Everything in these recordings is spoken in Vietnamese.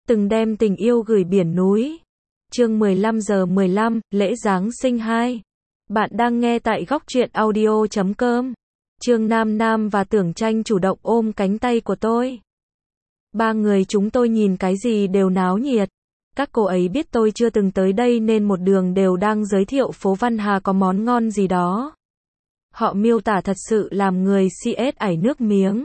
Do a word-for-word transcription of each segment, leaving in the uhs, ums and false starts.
từng đem tình yêu gửi biển núi. Chương mười lăm giờ mười lăm, lễ Giáng sinh hai. Bạn đang nghe tại góc truyện audio chấm com. Trương Nam Nam và Tưởng Tranh chủ động ôm cánh tay của tôi. Ba người chúng tôi nhìn cái gì đều náo nhiệt. Các cô ấy biết tôi chưa từng tới đây nên một đường đều đang giới thiệu phố Văn Hà có món ngon gì đó. Họ miêu tả thật sự làm người si ết ải nước miếng.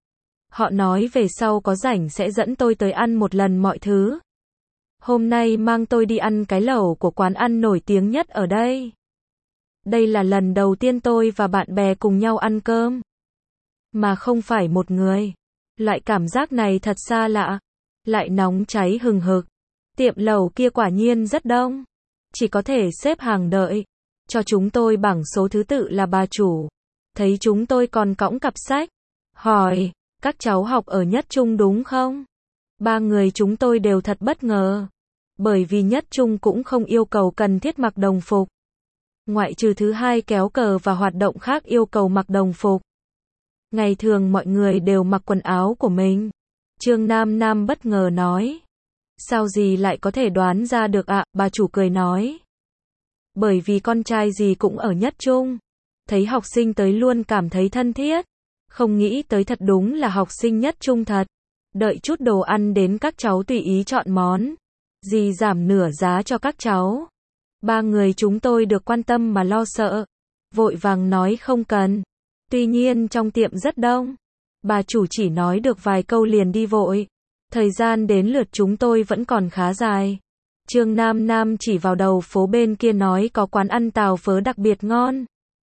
Họ nói về sau có rảnh sẽ dẫn tôi tới ăn một lần mọi thứ. Hôm nay mang tôi đi ăn cái lẩu của quán ăn nổi tiếng nhất ở đây. Đây là lần đầu tiên tôi và bạn bè cùng nhau ăn cơm. Mà không phải một người. Loại cảm giác này thật xa lạ. Lại nóng cháy hừng hực. Tiệm lẩu kia quả nhiên rất đông. Chỉ có thể xếp hàng đợi. Cho chúng tôi bảng số thứ tự là bà chủ. Thấy chúng tôi còn cõng cặp sách. Hỏi, các cháu học ở Nhất Trung đúng không? Ba người chúng tôi đều thật bất ngờ. Bởi vì Nhất Trung cũng không yêu cầu cần thiết mặc đồng phục. Ngoại trừ thứ hai kéo cờ và hoạt động khác yêu cầu mặc đồng phục. Ngày thường mọi người đều mặc quần áo của mình. Trương Nam Nam bất ngờ nói. Sao gì lại có thể đoán ra được ạ, bà chủ cười nói. Bởi vì con trai gì cũng ở Nhất Trung. Thấy học sinh tới luôn cảm thấy thân thiết. Không nghĩ tới thật đúng là học sinh Nhất Trung thật. Đợi chút đồ ăn đến các cháu tùy ý chọn món. Dì giảm nửa giá cho các cháu. Ba người chúng tôi được quan tâm mà lo sợ. Vội vàng nói không cần. Tuy nhiên trong tiệm rất đông. Bà chủ chỉ nói được vài câu liền đi vội. Thời gian đến lượt chúng tôi vẫn còn khá dài. Trương Nam Nam chỉ vào đầu phố bên kia nói có quán ăn tàu phớ đặc biệt ngon.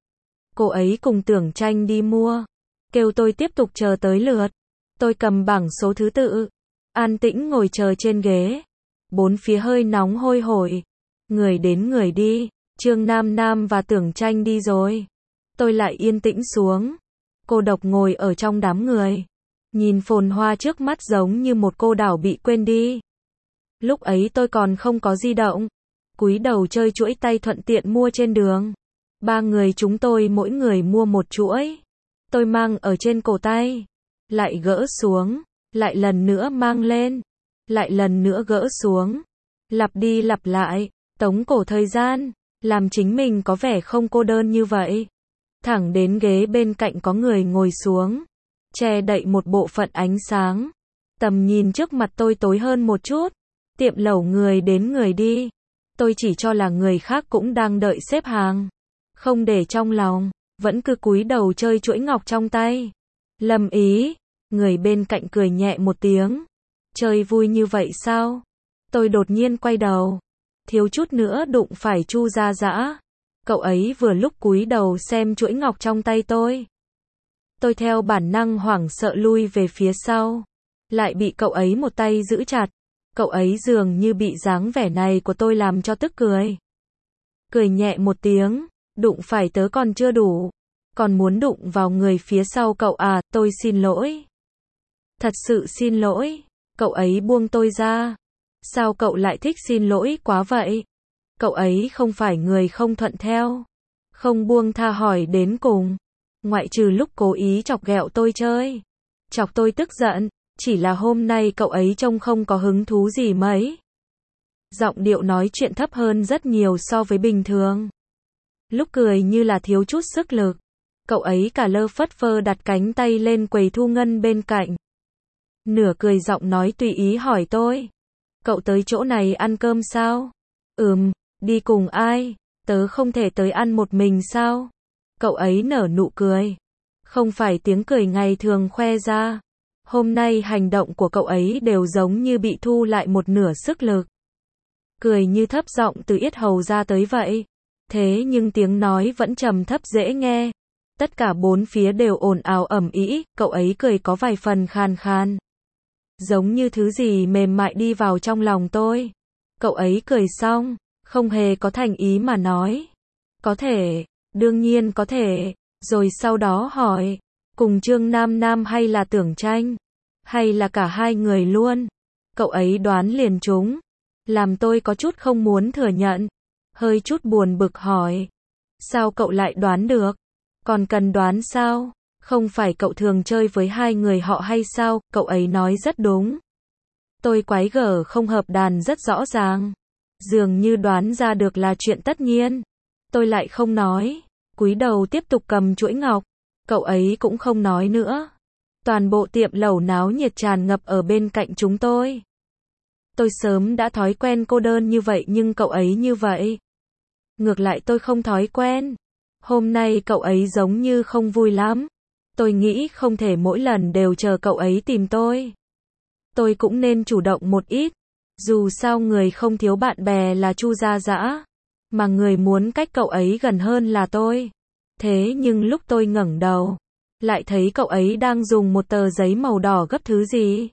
Cô ấy cùng Tưởng Tranh đi mua. Kêu tôi tiếp tục chờ tới lượt. Tôi cầm bảng số thứ tự. An tĩnh ngồi chờ trên ghế. Bốn phía hơi nóng hôi hổi. Người đến người đi. Trương Nam Nam và Tưởng Tranh đi rồi. Tôi lại yên tĩnh xuống. Cô độc ngồi ở trong đám người. Nhìn phồn hoa trước mắt giống như một cô đảo bị quên đi. Lúc ấy tôi còn không có di động. Cúi đầu chơi chuỗi tay thuận tiện mua trên đường. Ba người chúng tôi mỗi người mua một chuỗi. Tôi mang ở trên cổ tay. Lại gỡ xuống. Lại lần nữa mang lên. Lại lần nữa gỡ xuống. Lặp đi lặp lại. Tống cổ thời gian. Làm chính mình có vẻ không cô đơn như vậy. Thẳng đến ghế bên cạnh có người ngồi xuống. Che đậy một bộ phận ánh sáng. Tầm nhìn trước mặt tôi tối hơn một chút. Tiệm lẩu người đến người đi. Tôi chỉ cho là người khác cũng đang đợi xếp hàng. Không để trong lòng. Vẫn cứ cúi đầu chơi chuỗi ngọc trong tay. Lâm Ý. Người bên cạnh cười nhẹ một tiếng. Chơi vui như vậy sao? Tôi đột nhiên quay đầu. Thiếu chút nữa đụng phải Chu Gia Dã. Cậu ấy vừa lúc cúi đầu xem chuỗi ngọc trong tay tôi. Tôi theo bản năng hoảng sợ lui về phía sau. Lại bị cậu ấy một tay giữ chặt. Cậu ấy dường như bị dáng vẻ này của tôi làm cho tức cười. Cười nhẹ một tiếng. Đụng phải tớ còn chưa đủ. Còn muốn đụng vào người phía sau cậu à, tôi xin lỗi. Thật sự xin lỗi. Cậu ấy buông tôi ra. Sao cậu lại thích xin lỗi quá vậy? Cậu ấy không phải người không thuận theo. Không buông tha hỏi đến cùng. Ngoại trừ lúc cố ý chọc ghẹo tôi chơi. Chọc tôi tức giận. Chỉ là hôm nay cậu ấy trông không có hứng thú gì mấy. Giọng điệu nói chuyện thấp hơn rất nhiều so với bình thường. Lúc cười như là thiếu chút sức lực. Cậu ấy cả lơ phất phơ đặt cánh tay lên quầy thu ngân bên cạnh. Nửa cười giọng nói tùy ý hỏi tôi. Cậu tới chỗ này ăn cơm sao? Ừm, đi cùng ai? Tớ không thể tới ăn một mình sao? Cậu ấy nở nụ cười. Không phải tiếng cười ngày thường khoe ra. Hôm nay hành động của cậu ấy đều giống như bị thu lại một nửa sức lực. Cười như thấp giọng từ yết hầu ra tới vậy. Thế nhưng tiếng nói vẫn trầm thấp dễ nghe. Tất cả bốn phía đều ồn ào ầm ĩ, cậu ấy cười có vài phần khàn khàn. Giống như thứ gì mềm mại đi vào trong lòng tôi. Cậu ấy cười xong, không hề có thành ý mà nói. Có thể, đương nhiên có thể. Rồi sau đó hỏi, cùng Trương Nam Nam hay là Tưởng Tranh? Hay là cả hai người luôn? Cậu ấy đoán liền trúng. Làm tôi có chút không muốn thừa nhận. Hơi chút buồn bực hỏi. Sao cậu lại đoán được? Còn cần đoán sao? Không phải cậu thường chơi với hai người họ hay sao? Cậu ấy nói rất đúng. Tôi quái gở không hợp đàn rất rõ ràng. Dường như đoán ra được là chuyện tất nhiên. Tôi lại không nói. Cúi đầu tiếp tục cầm chuỗi ngọc. Cậu ấy cũng không nói nữa. Toàn bộ tiệm lẩu náo nhiệt tràn ngập ở bên cạnh chúng tôi. Tôi sớm đã thói quen cô đơn như vậy nhưng cậu ấy như vậy. Ngược lại tôi không thói quen. Hôm nay cậu ấy giống như không vui lắm. Tôi nghĩ không thể mỗi lần đều chờ cậu ấy tìm tôi. Tôi cũng nên chủ động một ít. Dù sao người không thiếu bạn bè là Chu Gia Dã, mà người muốn cách cậu ấy gần hơn là tôi. Thế nhưng lúc tôi ngẩng đầu, lại thấy cậu ấy đang dùng một tờ giấy màu đỏ gấp thứ gì.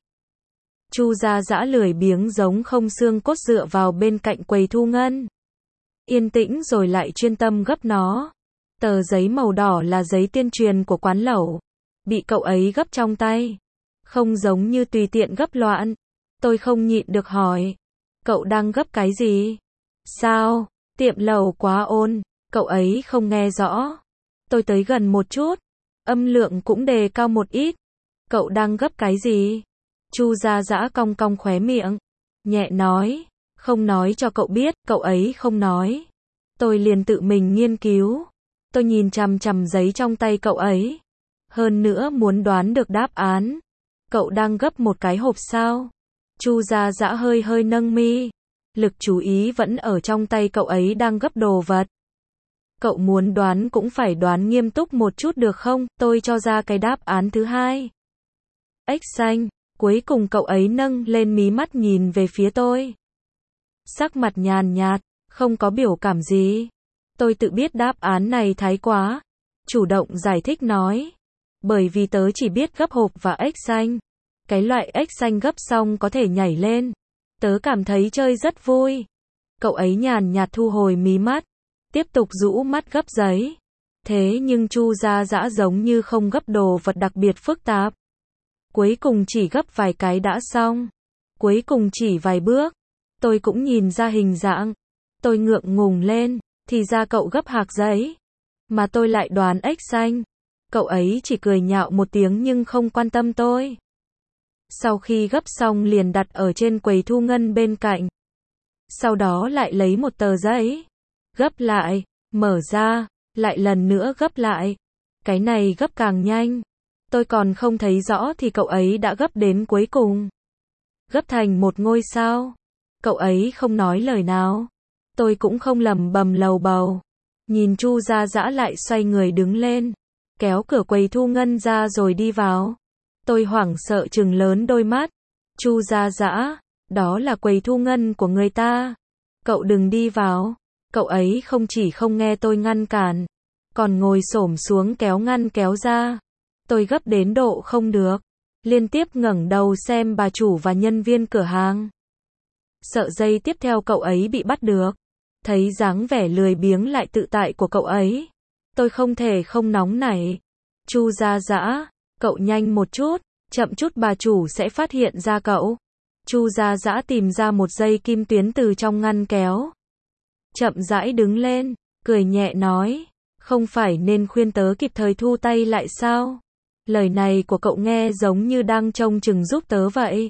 Chu Gia Dã lười biếng giống không xương cốt dựa vào bên cạnh quầy thu ngân. Yên tĩnh rồi lại chuyên tâm gấp nó. Tờ giấy màu đỏ là giấy tuyên truyền của quán lẩu. Bị cậu ấy gấp trong tay. Không giống như tùy tiện gấp loạn. Tôi không nhịn được hỏi. Cậu đang gấp cái gì? Sao? Tiệm lẩu quá ồn. Cậu ấy không nghe rõ. Tôi tới gần một chút. Âm lượng cũng đề cao một ít. Cậu đang gấp cái gì? Chu Gia Dã cong cong khóe miệng. Nhẹ nói. Không nói cho cậu biết. Cậu ấy không nói. Tôi liền tự mình nghiên cứu. Tôi nhìn chằm chằm giấy trong tay cậu ấy. Hơn nữa muốn đoán được đáp án. Cậu đang gấp một cái hộp sao? Chu Gia Dã hơi hơi nâng mi. Lực chú ý vẫn ở trong tay cậu ấy đang gấp đồ vật. Cậu muốn đoán cũng phải đoán nghiêm túc một chút được không? Tôi cho ra cái đáp án thứ hai. Ếch xanh. Cuối cùng cậu ấy nâng lên mí mắt nhìn về phía tôi. Sắc mặt nhàn nhạt, không có biểu cảm gì. Tôi tự biết đáp án này thái quá. Chủ động giải thích nói. Bởi vì tớ chỉ biết gấp hộp và ếch xanh. Cái loại ếch xanh gấp xong có thể nhảy lên. Tớ cảm thấy chơi rất vui. Cậu ấy nhàn nhạt thu hồi mí mắt. Tiếp tục rũ mắt gấp giấy. Thế nhưng Chu Gia Dã giống như không gấp đồ vật đặc biệt phức tạp. Cuối cùng chỉ gấp vài cái đã xong. Cuối cùng chỉ vài bước. Tôi cũng nhìn ra hình dạng. Tôi ngượng ngùng lên. Thì ra cậu gấp hạc giấy. Mà tôi lại đoán ếch xanh. Cậu ấy chỉ cười nhạo một tiếng nhưng không quan tâm tôi. Sau khi gấp xong liền đặt ở trên quầy thu ngân bên cạnh. Sau đó lại lấy một tờ giấy. Gấp lại. Mở ra. Lại lần nữa gấp lại. Cái này gấp càng nhanh. Tôi còn không thấy rõ thì cậu ấy đã gấp đến cuối cùng. Gấp thành một ngôi sao. Cậu ấy không nói lời nào. Tôi cũng không lẩm bẩm lầu bầu. Nhìn Chu Gia Dã lại xoay người đứng lên. Kéo cửa quầy thu ngân ra rồi đi vào. Tôi hoảng sợ trừng lớn đôi mắt. Chu Gia Dã, đó là quầy thu ngân của người ta. Cậu đừng đi vào. Cậu ấy không chỉ không nghe tôi ngăn cản. Còn ngồi xổm xuống kéo ngăn kéo ra. Tôi gấp đến độ không được. Liên tiếp ngẩng đầu xem bà chủ và nhân viên cửa hàng. Sợ giây tiếp theo cậu ấy bị bắt được. Thấy dáng vẻ lười biếng lại tự tại của cậu ấy. Tôi không thể không nóng nảy. Chu Gia Dã, cậu nhanh một chút, chậm chút bà chủ sẽ phát hiện ra cậu. Chu Gia Dã tìm ra một dây kim tuyến từ trong ngăn kéo. Chậm rãi đứng lên, cười nhẹ nói, không phải nên khuyên tớ kịp thời thu tay lại sao? Lời này của cậu nghe giống như đang trông chừng giúp tớ vậy.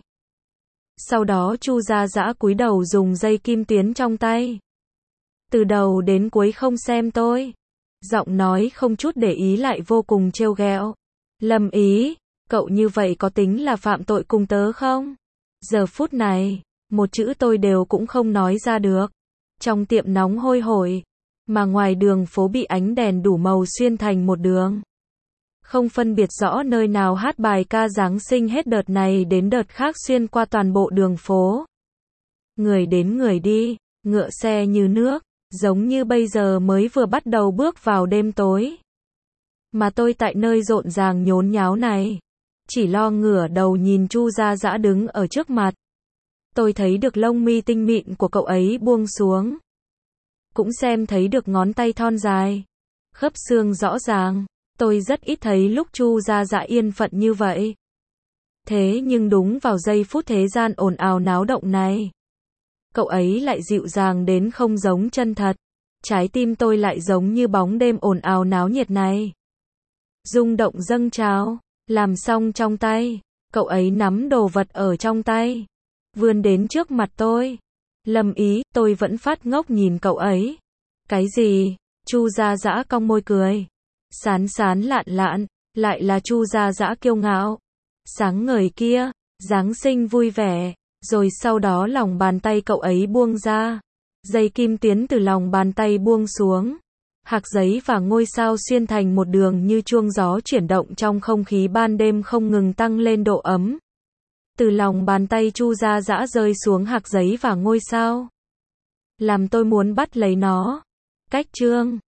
Sau đó Chu Gia Dã cúi đầu dùng dây kim tuyến trong tay. Từ đầu đến cuối không xem tôi. Giọng nói không chút để ý lại vô cùng trêu ghẹo. Lâm Ý, cậu như vậy có tính là phạm tội cùng tớ không? Giờ phút này, một chữ tôi đều cũng không nói ra được. Trong tiệm nóng hôi hổi, mà ngoài đường phố bị ánh đèn đủ màu xuyên thành một đường. Không phân biệt rõ nơi nào hát bài ca Giáng sinh hết đợt này đến đợt khác xuyên qua toàn bộ đường phố. Người đến người đi, ngựa xe như nước, giống như bây giờ mới vừa bắt đầu bước vào đêm tối. Mà tôi tại nơi rộn ràng nhốn nháo này, chỉ lo ngửa đầu nhìn Chu Gia Dã đứng ở trước mặt. Tôi thấy được lông mi tinh mịn của cậu ấy buông xuống. Cũng xem thấy được ngón tay thon dài, khớp xương rõ ràng. Tôi rất ít thấy lúc Chu Gia Dã yên phận như vậy. Thế nhưng đúng vào giây phút thế gian ồn ào náo động này, cậu ấy lại dịu dàng đến không giống chân thật. Trái tim tôi lại giống như bóng đêm ồn ào náo nhiệt này. Rung động dâng trào, làm xong trong tay, cậu ấy nắm đồ vật ở trong tay. vươn đến trước mặt tôi. Lâm Ý, tôi vẫn phát ngốc nhìn cậu ấy. Cái gì? Chu Gia Dã cong môi cười. Sán sán lạn lạn, lại là Chu Gia Dã kiêu ngạo. Sáng ngời kia, Giáng sinh vui vẻ, rồi sau đó lòng bàn tay cậu ấy buông ra. Dây kim tuyến từ lòng bàn tay buông xuống. Hạc giấy và ngôi sao xuyên thành một đường như chuông gió chuyển động trong không khí ban đêm không ngừng tăng lên độ ấm. Từ lòng bàn tay Chu Gia Dã rơi xuống hạc giấy và ngôi sao. Làm tôi muốn bắt lấy nó. Cách chương